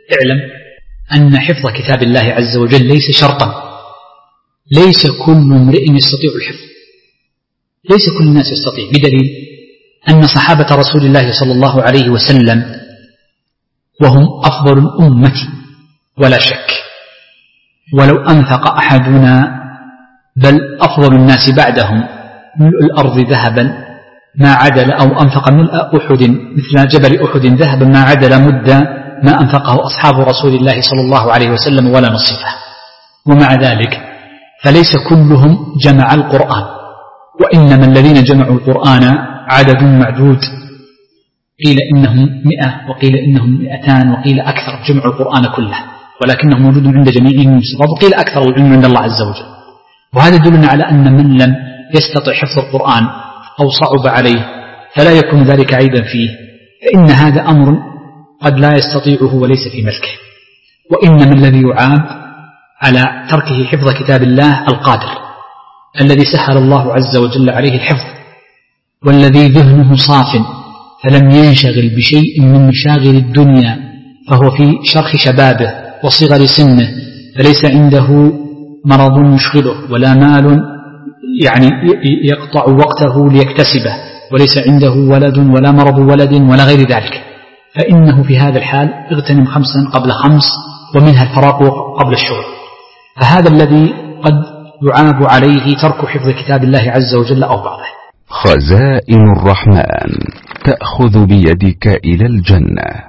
اعلم أن حفظ كتاب الله عز وجل ليس شرطا، ليس كل امرئ يستطيع الحفظ، ليس كل الناس يستطيع، بدليل أن صحابة رسول الله صلى الله عليه وسلم وهم أفضل الأمة ولا شك، ولو أنفق أحدنا بل أفضل الناس بعدهم ملء الأرض ذهبا ما عدل، أو أنفق ملء أحد مثل جبل أحد ذهبا ما عدل مد ما أنفقه أصحاب رسول الله صلى الله عليه وسلم ولا نصفه. ومع ذلك فليس كلهم جمع القرآن، وإنما الذين جمعوا القرآن عدد معدود، قيل إنهم 100 وقيل إنهم 200 وقيل أكثر جمعوا القرآن كله، ولكنه موجود عند جميعهم وقيل أكثر والعلم عند الله عز وجل. وهذا يدلنا على أن من لم يستطع حفظ القرآن أو صعب عليه فلا يكون ذلك عيبا فيه، فإن هذا أمر قد لا يستطيعه وليس في ملكه. وإنما الذي يعاب على تركه حفظ كتاب الله القادر الذي سهل الله عز وجل عليه الحفظ، والذي ذهنه صاف فلم ينشغل بشيء من مشاغل الدنيا، فهو في شرخ شبابه وصغر سنه، فليس عنده مرض يشغله ولا مال يقطع وقته ليكتسبه، وليس عنده ولد ولا مرض ولد ولا غير ذلك، فإنه في هذا الحال اغتنم 5 قبل 5 ومنها الفراغ قبل الشغل. فهذا الذي قد يعاب عليه ترك حفظ كتاب الله عز وجل أو بعضه. خزائن الرحمن تأخذ بيدك إلى الجنة.